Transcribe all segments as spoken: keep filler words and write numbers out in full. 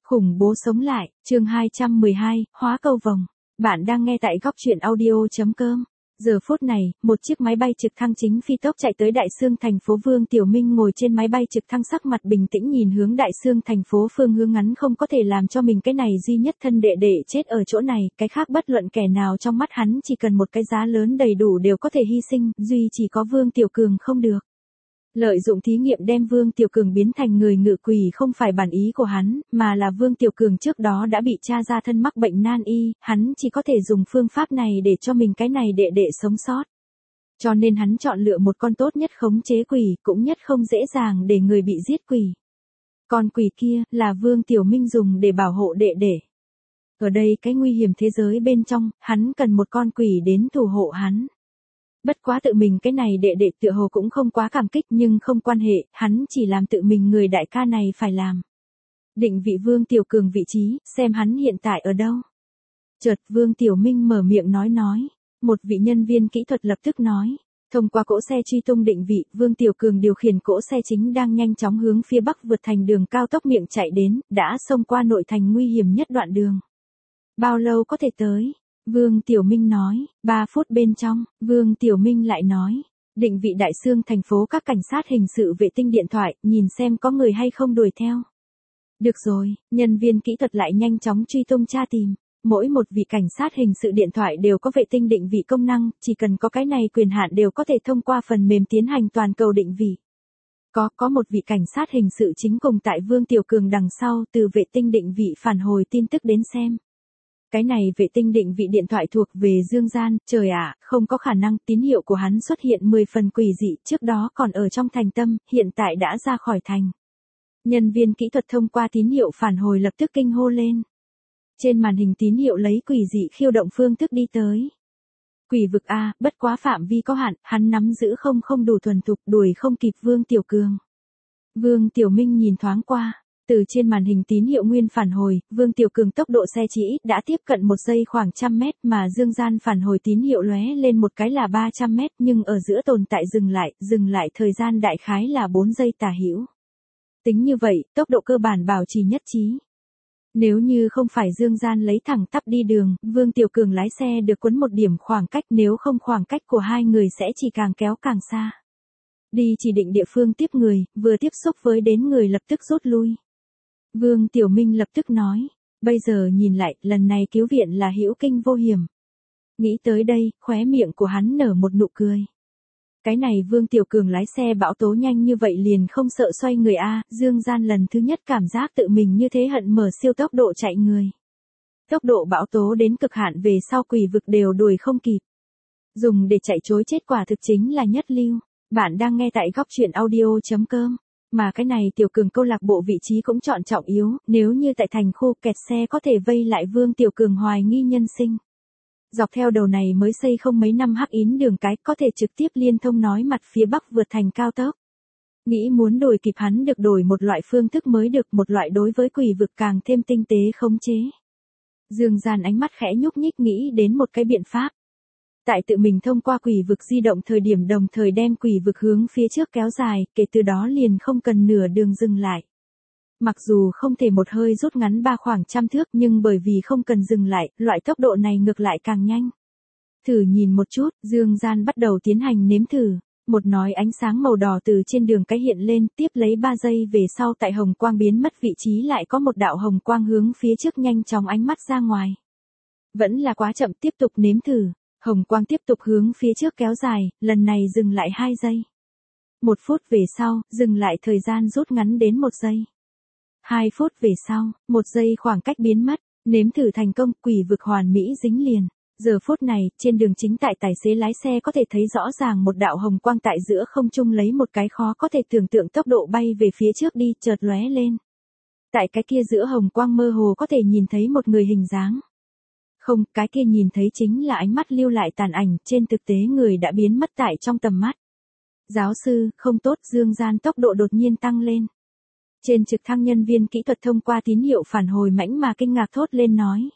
Khủng bố sống lại, chương hai trăm mười hai, hóa cầu vồng. Bạn đang nghe tại góc truyện audio chấm com. Giờ phút này, một chiếc máy bay trực thăng chính phi tốc chạy tới Đại Xương thành phố. Vương Tiểu Minh ngồi trên máy bay trực thăng sắc mặt bình tĩnh nhìn hướng Đại Xương thành phố phương hướng ngắn không có thể làm cho mình cái này duy nhất thân đệ đệ chết ở chỗ này, cái khác bất luận kẻ nào trong mắt hắn chỉ cần một cái giá lớn đầy đủ đều có thể hy sinh, duy chỉ có Vương Tiểu Cường không được. Lợi dụng thí nghiệm đem Vương Tiểu Cường biến thành người ngự quỷ không phải bản ý của hắn, mà là Vương Tiểu Cường trước đó đã bị tra ra thân mắc bệnh nan y, hắn chỉ có thể dùng phương pháp này để cho mình cái này đệ đệ sống sót. Cho nên hắn chọn lựa một con tốt nhất khống chế quỷ, cũng nhất không dễ dàng để người bị giết quỷ. Con quỷ kia là Vương Tiểu Minh dùng để bảo hộ đệ đệ. Ở đây cái nguy hiểm thế giới bên trong, hắn cần một con quỷ đến thủ hộ hắn. Bất quá tự mình cái này đệ đệ tựa hồ cũng không quá cảm kích nhưng không quan hệ, hắn chỉ làm tự mình người đại ca này phải làm. Định vị Vương Tiểu Cường vị trí, xem hắn hiện tại ở đâu. Chợt Vương Tiểu Minh mở miệng nói nói, một vị nhân viên kỹ thuật lập tức nói. Thông qua cỗ xe truy tung định vị, Vương Tiểu Cường điều khiển cỗ xe chính đang nhanh chóng hướng phía bắc vượt thành đường cao tốc miệng chạy đến, đã xông qua nội thành nguy hiểm nhất đoạn đường. Bao lâu có thể tới? Vương Tiểu Minh nói, ba phút bên trong, Vương Tiểu Minh lại nói, định vị Đại Xương thành phố các cảnh sát hình sự vệ tinh điện thoại, nhìn xem có người hay không đuổi theo. Được rồi, nhân viên kỹ thuật lại nhanh chóng truy tung tra tìm, mỗi một vị cảnh sát hình sự điện thoại đều có vệ tinh định vị công năng, chỉ cần có cái này quyền hạn đều có thể thông qua phần mềm tiến hành toàn cầu định vị. Có, có một vị cảnh sát hình sự chính cùng tại Vương Tiểu Cường đằng sau từ vệ tinh định vị phản hồi tin tức đến xem. Cái này vệ tinh định vị điện thoại thuộc về Dương Gian, trời ạ, không có khả năng tín hiệu của hắn xuất hiện mười phần quỷ dị, trước đó còn ở trong thành tâm, hiện tại đã ra khỏi thành. Nhân viên kỹ thuật thông qua tín hiệu phản hồi lập tức kinh hô lên. Trên màn hình tín hiệu lấy quỷ dị khiêu động phương thức đi tới. Quỷ vực A, bất quá phạm vi có hạn, hắn nắm giữ không không đủ thuần thục, đuổi không kịp Vương Tiểu Cường. Vương Tiểu Minh nhìn thoáng qua. Từ trên màn hình tín hiệu nguyên phản hồi, Vương Tiểu Cường tốc độ xe chỉ ít đã tiếp cận một giây khoảng trăm mét mà Dương Gian phản hồi tín hiệu lóe lên một cái là ba trăm mét nhưng ở giữa tồn tại dừng lại, dừng lại thời gian đại khái là bốn giây tả hữu. Tính như vậy, tốc độ cơ bản bảo trì nhất trí. Nếu như không phải Dương Gian lấy thẳng tắp đi đường, Vương Tiểu Cường lái xe được quấn một điểm khoảng cách nếu không khoảng cách của hai người sẽ chỉ càng kéo càng xa. Đi chỉ định địa phương tiếp người, vừa tiếp xúc với đến người lập tức rút lui. Vương Tiểu Minh lập tức nói, bây giờ nhìn lại, lần này cứu viện là hữu kinh vô hiểm. Nghĩ tới đây, khóe miệng của hắn nở một nụ cười. Cái này Vương Tiểu Cường lái xe bão tố nhanh như vậy liền không sợ xoay người a, Dương Gian lần thứ nhất cảm giác tự mình như thế hận mở siêu tốc độ chạy người. Tốc độ bão tố đến cực hạn về sau quỷ vực đều đuổi không kịp. Dùng để chạy trối chết quả thực chính là nhất lưu. Bạn đang nghe tại góc truyện audio chấm com. Mà cái này Tiểu Cường câu lạc bộ vị trí cũng chọn trọng yếu, nếu như tại thành khu kẹt xe có thể vây lại Vương Tiểu Cường hoài nghi nhân sinh. Dọc theo đầu này mới xây không mấy năm hắc yến đường cái có thể trực tiếp liên thông nói mặt phía bắc vượt thành cao tốc. Nghĩ muốn đổi kịp hắn được đổi một loại phương thức mới được, một loại đối với quỷ vực càng thêm tinh tế khống chế. Dương Gian ánh mắt khẽ nhúc nhích nghĩ đến một cái biện pháp. Tại tự mình thông qua quỷ vực di động thời điểm đồng thời đem quỷ vực hướng phía trước kéo dài, kể từ đó liền không cần nửa đường dừng lại. Mặc dù không thể một hơi rút ngắn ba khoảng trăm thước nhưng bởi vì không cần dừng lại, loại tốc độ này ngược lại càng nhanh. Thử nhìn một chút, Dương Gian bắt đầu tiến hành nếm thử. Một nói ánh sáng màu đỏ từ trên đường cái hiện lên, tiếp lấy ba giây về sau tại hồng quang biến mất vị trí lại có một đạo hồng quang hướng phía trước nhanh chóng ánh mắt ra ngoài. Vẫn là quá chậm, tiếp tục nếm thử. Hồng quang tiếp tục hướng phía trước kéo dài, lần này dừng lại hai giây. Một phút về sau, dừng lại thời gian rút ngắn đến một giây. Hai phút về sau, một giây khoảng cách biến mất, nếm thử thành công, quỷ vực hoàn mỹ dính liền. Giờ phút này, trên đường chính tại tài xế lái xe có thể thấy rõ ràng một đạo hồng quang tại giữa không trung lấy một cái khó có thể tưởng tượng tốc độ bay về phía trước đi, chợt lóe lên. Tại cái kia giữa hồng quang mơ hồ có thể nhìn thấy một người hình dáng. Không, cái kia nhìn thấy chính là ánh mắt lưu lại tàn ảnh, trên thực tế người đã biến mất tại trong tầm mắt. Giáo sư, không tốt, Dương Gian tốc độ đột nhiên tăng lên. Trên trực thăng nhân viên kỹ thuật thông qua tín hiệu phản hồi mãnh mà kinh ngạc thốt lên nói.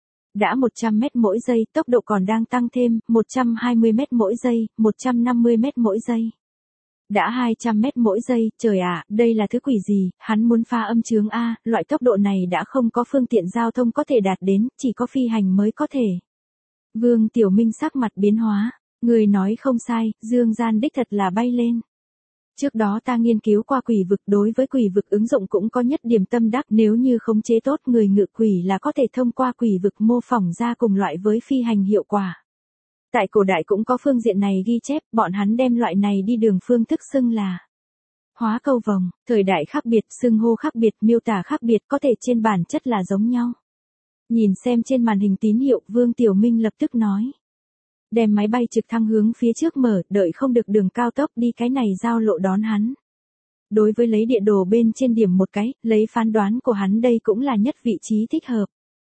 Đã một trăm mét mỗi giây, tốc độ còn đang tăng thêm, một trăm hai mươi mét mỗi giây, một trăm năm mươi mét mỗi giây. Đã hai trăm mét mỗi giây, trời ạ, đây là thứ quỷ gì, hắn muốn phá âm chướng A, loại tốc độ này đã không có phương tiện giao thông có thể đạt đến, chỉ có phi hành mới có thể. Vương Tiểu Minh sắc mặt biến hóa, người nói không sai, Dương Gian đích thật là bay lên. Trước đó ta nghiên cứu qua quỷ vực, đối với quỷ vực ứng dụng cũng có nhất điểm tâm đắc, nếu như khống chế tốt người ngự quỷ là có thể thông qua quỷ vực mô phỏng ra cùng loại với phi hành hiệu quả. Tại cổ đại cũng có phương diện này ghi chép, bọn hắn đem loại này đi đường phương thức xưng là hóa câu vồng, thời đại khác biệt, xưng hô khác biệt, miêu tả khác biệt, có thể trên bản chất là giống nhau. Nhìn xem trên màn hình tín hiệu, Vương Tiểu Minh lập tức nói. Đem máy bay trực thăng hướng phía trước mở, đợi không được đường cao tốc đi cái này giao lộ đón hắn. Đối với lấy địa đồ bên trên điểm một cái, lấy phán đoán của hắn đây cũng là nhất vị trí thích hợp.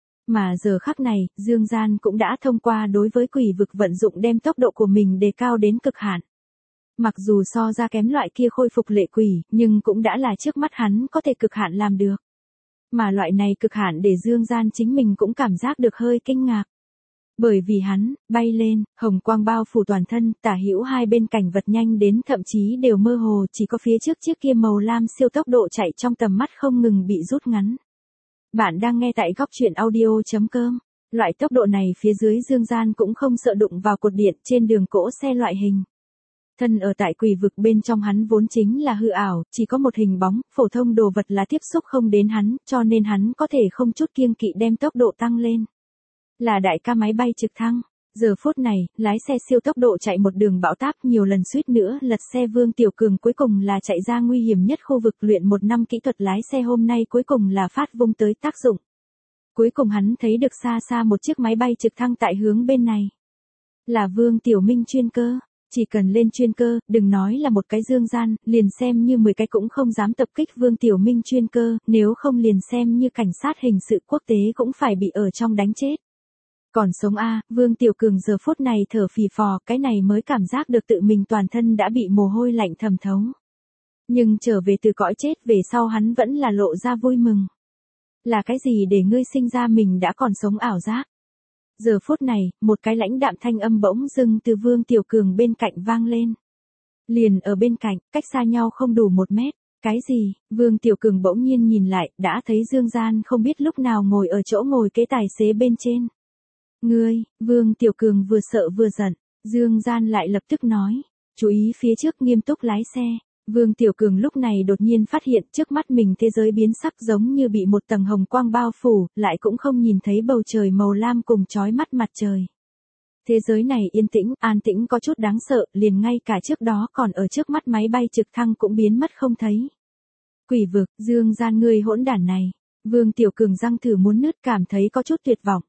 Mà giờ khắc này, Dương Gian cũng đã thông qua đối với quỷ vực vận dụng đem tốc độ của mình đề cao đến cực hạn. Mặc dù so ra kém loại kia khôi phục lệ quỷ, nhưng cũng đã là trước mắt hắn có thể cực hạn làm được. Mà loại này cực hạn để Dương Gian chính mình cũng cảm giác được hơi kinh ngạc. Bởi vì hắn, bay lên, hồng quang bao phủ toàn thân, tả hữu hai bên cảnh vật nhanh đến thậm chí đều mơ hồ, chỉ có phía trước chiếc kia màu lam siêu tốc độ chạy trong tầm mắt không ngừng bị rút ngắn. Bạn đang nghe tại góc truyện audio chấm com. Loại tốc độ này phía dưới Dương Gian cũng không sợ đụng vào cột điện trên đường cỗ xe loại hình. Thân ở tại quỷ vực bên trong hắn vốn chính là hư ảo, chỉ có một hình bóng, phổ thông đồ vật là tiếp xúc không đến hắn, cho nên hắn có thể không chút kiêng kỵ đem tốc độ tăng lên. Là đại ca máy bay trực thăng. Giờ phút này, lái xe siêu tốc độ chạy một đường bão táp nhiều lần suýt nữa lật xe Vương Tiểu Cường cuối cùng là chạy ra nguy hiểm nhất khu vực luyện một năm kỹ thuật lái xe hôm nay cuối cùng là phát vung tới tác dụng. Cuối cùng hắn thấy được xa xa một chiếc máy bay trực thăng tại hướng bên này. Là Vương Tiểu Minh chuyên cơ. Chỉ cần lên chuyên cơ, đừng nói là một cái Dương Gian, liền xem như mười cái cũng không dám tập kích Vương Tiểu Minh chuyên cơ, nếu không liền xem như cảnh sát hình sự quốc tế cũng phải bị ở trong đánh chết. Còn sống a, Vương Tiểu Cường giờ phút này thở phì phò, cái này mới cảm giác được tự mình toàn thân đã bị mồ hôi lạnh thẩm thấu. Nhưng trở về từ cõi chết về sau hắn vẫn là lộ ra vui mừng. Là cái gì để ngươi sinh ra mình đã còn sống ảo giác? Giờ phút này, một cái lãnh đạm thanh âm bỗng dưng từ Vương Tiểu Cường bên cạnh vang lên. Liền ở bên cạnh, cách xa nhau không đủ một mét. Cái gì? Vương Tiểu Cường bỗng nhiên nhìn lại, đã thấy Dương Gian không biết lúc nào ngồi ở chỗ ngồi kế tài xế bên trên. Ngươi, Vương Tiểu Cường vừa sợ vừa giận, Dương Gian lại lập tức nói, chú ý phía trước nghiêm túc lái xe. Vương Tiểu Cường lúc này đột nhiên phát hiện trước mắt mình thế giới biến sắc giống như bị một tầng hồng quang bao phủ, lại cũng không nhìn thấy bầu trời màu lam cùng chói mắt mặt trời. Thế giới này yên tĩnh, an tĩnh có chút đáng sợ, liền ngay cả trước đó còn ở trước mắt máy bay trực thăng cũng biến mất không thấy. Quỷ vực, Dương Gian ngươi hỗn đản này. Vương Tiểu Cường răng thử muốn nứt cảm thấy có chút tuyệt vọng.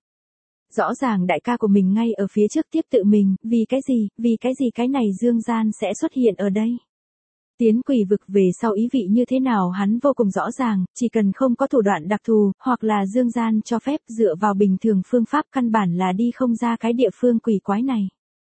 Rõ ràng đại ca của mình ngay ở phía trước tiếp tự mình, vì cái gì, vì cái gì cái này Dương Gian sẽ xuất hiện ở đây. Tiến quỷ vực về sau ý vị như thế nào hắn vô cùng rõ ràng, chỉ cần không có thủ đoạn đặc thù, hoặc là Dương Gian cho phép dựa vào bình thường phương pháp căn bản là đi không ra cái địa phương quỷ quái này.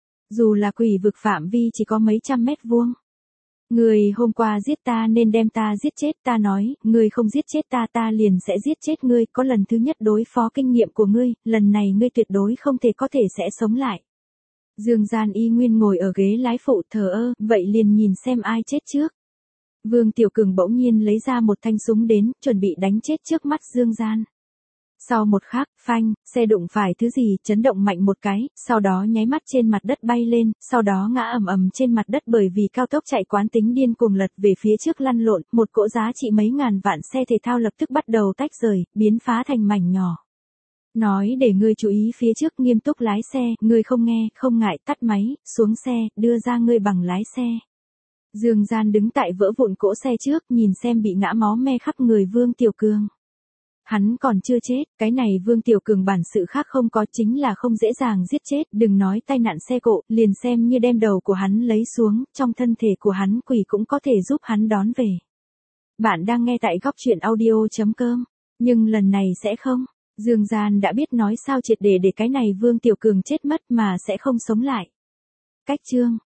Dù là quỷ vực phạm vi chỉ có mấy trăm mét vuông. Người hôm qua giết ta nên đem ta giết chết, ta nói, người không giết chết ta ta liền sẽ giết chết ngươi, có lần thứ nhất đối phó kinh nghiệm của ngươi, lần này ngươi tuyệt đối không thể có thể sẽ sống lại. Dương Gian y nguyên ngồi ở ghế lái phụ thờ ơ, vậy liền nhìn xem ai chết trước. Vương Tiểu Cường bỗng nhiên lấy ra một thanh súng đến, chuẩn bị đánh chết trước mắt Dương Gian. Sau một khắc, phanh, xe đụng phải thứ gì, chấn động mạnh một cái, sau đó nháy mắt trên mặt đất bay lên, sau đó ngã ầm ầm trên mặt đất bởi vì cao tốc chạy quán tính điên cuồng lật về phía trước lăn lộn, một cỗ giá trị mấy ngàn vạn xe thể thao lập tức bắt đầu tách rời, biến phá thành mảnh nhỏ. Nói để ngươi chú ý phía trước nghiêm túc lái xe, ngươi không nghe, không ngại tắt máy, xuống xe, đưa ra ngươi bằng lái xe. Dương Gian đứng tại vỡ vụn cỗ xe trước, nhìn xem bị ngã máu me khắp người Vương Tiểu Cường. Hắn còn chưa chết, cái này Vương Tiểu Cường bản sự khác không có chính là không dễ dàng giết chết, đừng nói tai nạn xe cộ, liền xem như đem đầu của hắn lấy xuống, trong thân thể của hắn quỷ cũng có thể giúp hắn đón về. Bạn đang nghe tại góc truyện audio chấm com, nhưng lần này sẽ không. Dương Gian đã biết nói sao triệt để để cái này Vương Tiểu Cường chết mất mà sẽ không sống lại. Cách chương